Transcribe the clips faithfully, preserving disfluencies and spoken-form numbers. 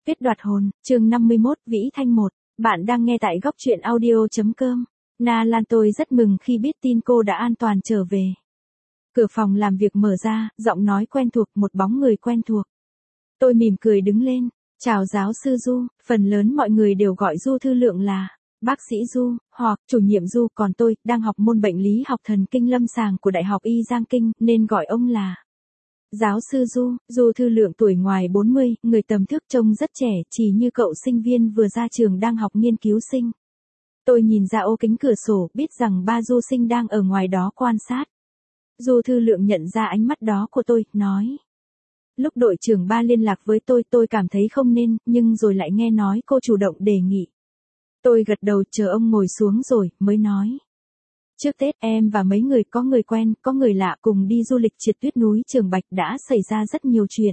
Kết đoạt hồn, chương năm mươi mốt, Vĩ Thanh một. Bạn đang nghe tại góc truyện audio.com. Na Lan tôi rất mừng khi biết tin cô đã an toàn trở về. Cửa phòng làm việc mở ra, giọng nói quen thuộc, một bóng người quen thuộc. Tôi mỉm cười đứng lên. Chào giáo sư Du, phần lớn mọi người đều gọi Du Thư Lượng là bác sĩ Du, hoặc chủ nhiệm Du, còn tôi đang học môn bệnh lý học thần kinh lâm sàng của Đại học Y Giang Kinh nên gọi ông là giáo sư Du. Du Thư Lượng tuổi ngoài bốn mươi, người tầm thước, trông rất trẻ, chỉ như cậu sinh viên vừa ra trường đang học nghiên cứu sinh. Tôi nhìn ra ô kính cửa sổ, biết rằng ba Du Sinh đang ở ngoài đó quan sát. Du Thư Lượng nhận ra ánh mắt đó của tôi, nói. Lúc đội trưởng ba liên lạc với tôi, tôi cảm thấy không nên, nhưng rồi lại nghe nói cô chủ động đề nghị. Tôi gật đầu chờ ông ngồi xuống rồi, mới nói. Trước Tết em và mấy người, có người quen, có người lạ, cùng đi du lịch trượt tuyết núi Trường Bạch, đã xảy ra rất nhiều chuyện.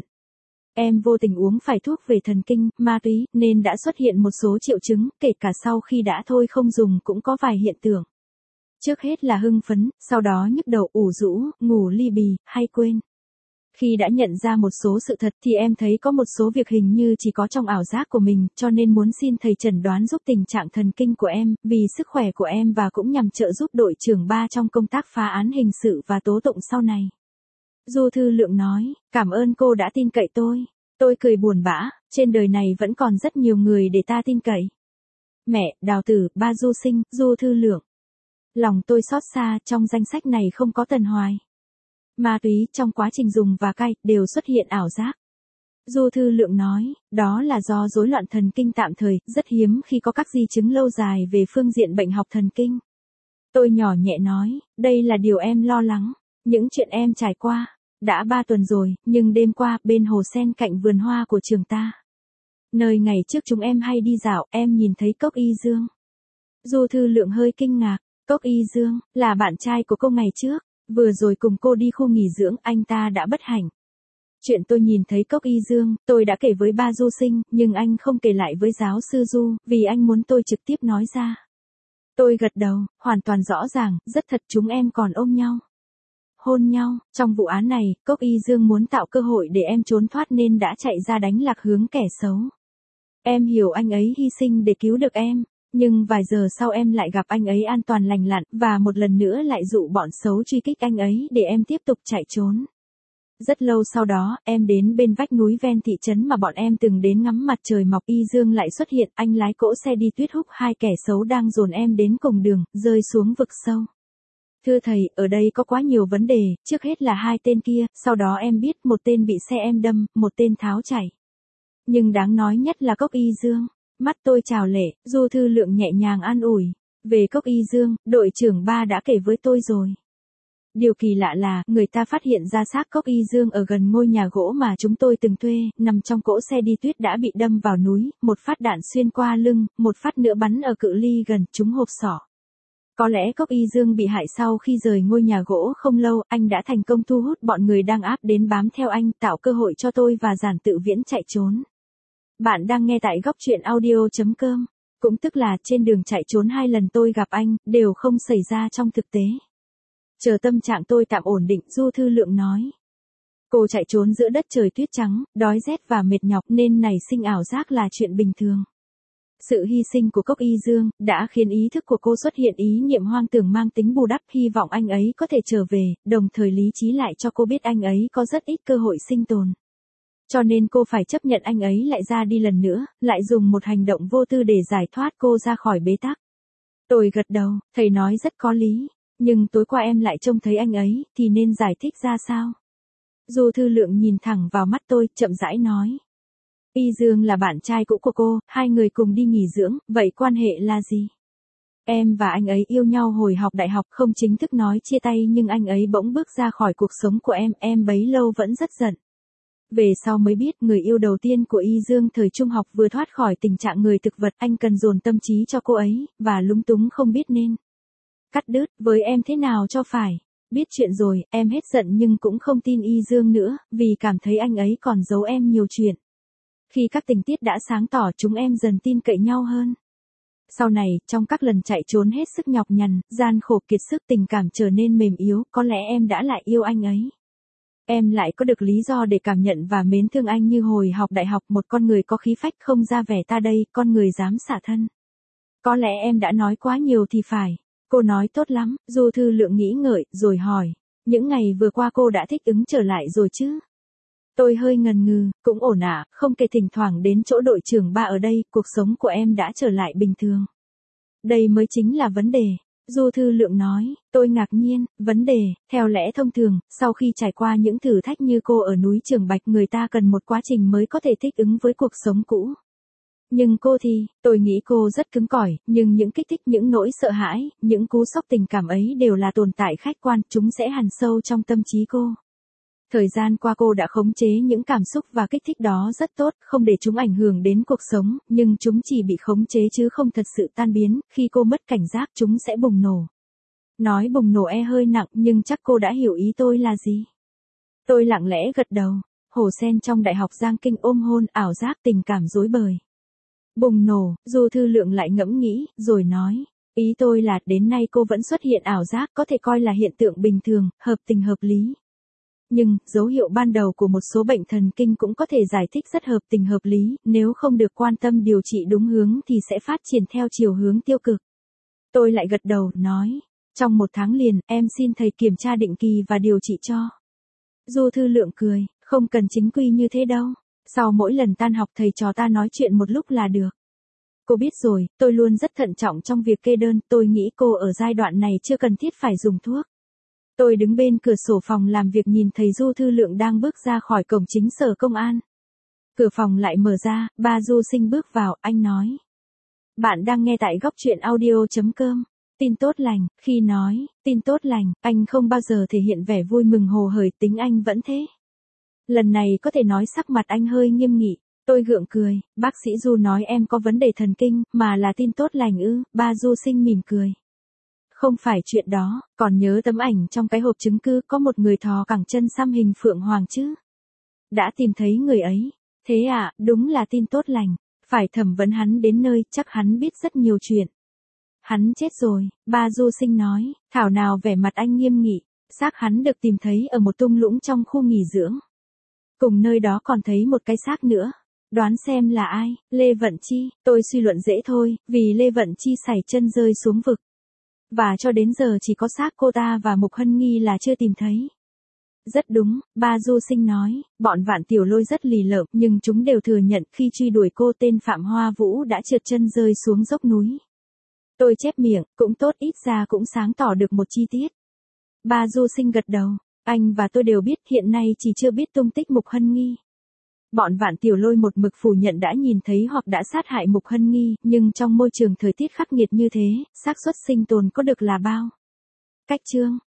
Em vô tình uống phải thuốc về thần kinh, ma túy, nên đã xuất hiện một số triệu chứng, kể cả sau khi đã thôi không dùng cũng có vài hiện tượng. Trước hết là hưng phấn, sau đó nhức đầu, ủ rũ, ngủ li bì, hay quên. Khi đã nhận ra một số sự thật thì em thấy có một số việc hình như chỉ có trong ảo giác của mình, cho nên muốn xin thầy chẩn đoán giúp tình trạng thần kinh của em, vì sức khỏe của em và cũng nhằm trợ giúp đội trưởng ba trong công tác phá án hình sự và tố tụng sau này. Du Thư Lượng nói, cảm ơn cô đã tin cậy tôi. Tôi cười buồn bã, trên đời này vẫn còn rất nhiều người để ta tin cậy. Mẹ, Đào Tử, ba Du Sinh, Du Thư Lượng. Lòng tôi xót xa, trong danh sách này không có Tần Hoài. Ma túy, trong quá trình dùng và cai, đều xuất hiện ảo giác. Du Thư Lượng nói, đó là do rối loạn thần kinh tạm thời, rất hiếm khi có các di chứng lâu dài về phương diện bệnh học thần kinh. Tôi nhỏ nhẹ nói, đây là điều em lo lắng, những chuyện em trải qua. Đã ba tuần rồi, nhưng đêm qua, bên hồ sen cạnh vườn hoa của trường ta. Nơi ngày trước chúng em hay đi dạo, em nhìn thấy Cốc Y Dương. Du Thư Lượng hơi kinh ngạc, Cốc Y Dương, là bạn trai của cô ngày trước. Vừa rồi cùng cô đi khu nghỉ dưỡng, anh ta đã bất hạnh. Chuyện tôi nhìn thấy Cốc Y Dương, tôi đã kể với ba Du Sinh, nhưng anh không kể lại với giáo sư Du, vì anh muốn tôi trực tiếp nói ra. Tôi gật đầu, hoàn toàn rõ ràng, rất thật, chúng em còn ôm nhau. Hôn nhau, trong vụ án này, Cốc Y Dương muốn tạo cơ hội để em trốn thoát nên đã chạy ra đánh lạc hướng kẻ xấu. Em hiểu anh ấy hy sinh để cứu được em. Nhưng vài giờ sau em lại gặp anh ấy an toàn lành lặn, và một lần nữa lại dụ bọn xấu truy kích anh ấy để em tiếp tục chạy trốn. Rất lâu sau đó, em đến bên vách núi ven thị trấn mà bọn em từng đến ngắm mặt trời mọc, Y Dương lại xuất hiện, anh lái cỗ xe đi tuyết húc hai kẻ xấu đang dồn em đến cùng đường, rơi xuống vực sâu. Thưa thầy, ở đây có quá nhiều vấn đề, trước hết là hai tên kia, sau đó em biết một tên bị xe em đâm, một tên tháo chạy. Nhưng đáng nói nhất là Cốc Y Dương. Mắt tôi trào lệ, Du Thư Lượng nhẹ nhàng an ủi. Về Cốc Y Dương, đội trưởng ba đã kể với tôi rồi. Điều kỳ lạ là, người ta phát hiện ra xác Cốc Y Dương ở gần ngôi nhà gỗ mà chúng tôi từng thuê, nằm trong cỗ xe đi tuyết đã bị đâm vào núi, một phát đạn xuyên qua lưng, một phát nữa bắn ở cự ly gần, trúng hộp sọ. Có lẽ Cốc Y Dương bị hại sau khi rời ngôi nhà gỗ không lâu, anh đã thành công thu hút bọn người đang áp đến bám theo anh, tạo cơ hội cho tôi và Giản Tự Viễn chạy trốn. Bạn đang nghe tại góc truyện audio.com. Cũng tức là trên đường chạy trốn hai lần tôi gặp anh, đều không xảy ra trong thực tế. Chờ tâm trạng tôi tạm ổn định, Du Thư Lượng nói. Cô chạy trốn giữa đất trời tuyết trắng, đói rét và mệt nhọc nên nảy sinh ảo giác là chuyện bình thường. Sự hy sinh của Cốc Y Dương đã khiến ý thức của cô xuất hiện ý niệm hoang tưởng mang tính bù đắp, hy vọng anh ấy có thể trở về, đồng thời lý trí lại cho cô biết anh ấy có rất ít cơ hội sinh tồn. Cho nên cô phải chấp nhận anh ấy lại ra đi lần nữa, lại dùng một hành động vô tư để giải thoát cô ra khỏi bế tắc. Tôi gật đầu, thầy nói rất có lý, nhưng tối qua em lại trông thấy anh ấy, thì nên giải thích ra sao? Du Thư Lượng nhìn thẳng vào mắt tôi, chậm rãi nói. Y Dương là bạn trai cũ của cô, hai người cùng đi nghỉ dưỡng, vậy quan hệ là gì? Em và anh ấy yêu nhau hồi học đại học, không chính thức nói chia tay, nhưng anh ấy bỗng bước ra khỏi cuộc sống của em, em bấy lâu vẫn rất giận. Về sau mới biết người yêu đầu tiên của Y Dương thời trung học vừa thoát khỏi tình trạng người thực vật, anh cần dồn tâm trí cho cô ấy, và lúng túng không biết nên cắt đứt với em thế nào cho phải. Biết chuyện rồi, em hết giận nhưng cũng không tin Y Dương nữa, vì cảm thấy anh ấy còn giấu em nhiều chuyện. Khi các tình tiết đã sáng tỏ, chúng em dần tin cậy nhau hơn. Sau này, trong các lần chạy trốn hết sức nhọc nhằn, gian khổ kiệt sức, tình cảm trở nên mềm yếu, có lẽ em đã lại yêu anh ấy. Em lại có được lý do để cảm nhận và mến thương anh như hồi học đại học, một con người có khí phách không ra vẻ ta đây, con người dám xả thân. Có lẽ em đã nói quá nhiều thì phải. Cô nói tốt lắm. Du Thư Lượng nghĩ ngợi, rồi hỏi. Những ngày vừa qua cô đã thích ứng trở lại rồi chứ? Tôi hơi ngần ngừ, cũng ổn ạ, không kể thỉnh thoảng đến chỗ đội trưởng ba ở đây, cuộc sống của em đã trở lại bình thường. Đây mới chính là vấn đề. Du Thư Lượng nói, tôi ngạc nhiên, vấn đề, theo lẽ thông thường, sau khi trải qua những thử thách như cô ở núi Trường Bạch, người ta cần một quá trình mới có thể thích ứng với cuộc sống cũ. Nhưng cô thì, tôi nghĩ cô rất cứng cỏi, nhưng những kích thích, những nỗi sợ hãi, những cú sốc tình cảm ấy đều là tồn tại khách quan, chúng sẽ hằn sâu trong tâm trí cô. Thời gian qua cô đã khống chế những cảm xúc và kích thích đó rất tốt, không để chúng ảnh hưởng đến cuộc sống, nhưng chúng chỉ bị khống chế chứ không thật sự tan biến, khi cô mất cảnh giác chúng sẽ bùng nổ. Nói bùng nổ e hơi nặng, nhưng chắc cô đã hiểu ý tôi là gì. Tôi lặng lẽ gật đầu. Hồ sen trong đại học Giang Kinh, ôm hôn, ảo giác, tình cảm rối bời. Bùng nổ, Du Thư Lượng lại ngẫm nghĩ, rồi nói. Ý tôi là, đến nay cô vẫn xuất hiện ảo giác, có thể coi là hiện tượng bình thường, hợp tình hợp lý. Nhưng, dấu hiệu ban đầu của một số bệnh thần kinh cũng có thể giải thích rất hợp tình hợp lý, nếu không được quan tâm điều trị đúng hướng thì sẽ phát triển theo chiều hướng tiêu cực. Tôi lại gật đầu, nói. Trong một tháng liền, em xin thầy kiểm tra định kỳ và điều trị cho. Du Thư Lượng cười, không cần chính quy như thế đâu. Sau mỗi lần tan học thầy trò ta nói chuyện một lúc là được. Cô biết rồi, tôi luôn rất thận trọng trong việc kê đơn, tôi nghĩ cô ở giai đoạn này chưa cần thiết phải dùng thuốc. Tôi đứng bên cửa sổ phòng làm việc nhìn thấy Du Thư Lượng đang bước ra khỏi cổng chính sở công an. Cửa phòng lại mở ra, ba Du Sinh bước vào, anh nói. Bạn đang nghe tại góc truyện audio chấm com. Tin tốt lành, khi nói, tin tốt lành, anh không bao giờ thể hiện vẻ vui mừng hồ hởi, tính anh vẫn thế. Lần này có thể nói sắc mặt anh hơi nghiêm nghị. Tôi gượng cười, bác sĩ Du nói em có vấn đề thần kinh, mà là tin tốt lành ư, ba Du Sinh mỉm cười. Không phải chuyện đó, còn nhớ tấm ảnh trong cái hộp chứng cứ có một người thò cẳng chân xăm hình phượng hoàng chứ? Đã tìm thấy người ấy. Thế à, đúng là tin tốt lành. Phải thẩm vấn hắn đến nơi, chắc hắn biết rất nhiều chuyện. Hắn chết rồi, ba Du Sinh nói, thảo nào vẻ mặt anh nghiêm nghị. Xác hắn được tìm thấy ở một thung lũng trong khu nghỉ dưỡng. Cùng nơi đó còn thấy một cái xác nữa. Đoán xem là ai? Lê Vận Chi. Tôi suy luận dễ thôi, vì Lê Vận Chi sảy chân rơi xuống vực. Và cho đến giờ chỉ có xác cô ta và Mục Hân Nghi là chưa tìm thấy. Rất đúng, ba Du Sinh nói, bọn Vạn Tiểu Lôi rất lì lợm, nhưng chúng đều thừa nhận khi truy đuổi cô, tên Phạm Hoa Vũ đã trượt chân rơi xuống dốc núi. Tôi chép miệng, cũng tốt, ít ra cũng sáng tỏ được một chi tiết. Ba Du Sinh gật đầu, anh và tôi đều biết, hiện nay chỉ chưa biết tung tích Mục Hân Nghi. Bọn Vạn Tiểu Lôi một mực phủ nhận đã nhìn thấy hoặc đã sát hại Mục Hân Nghi, nhưng trong môi trường thời tiết khắc nghiệt như thế, xác suất sinh tồn có được là bao? Cách chương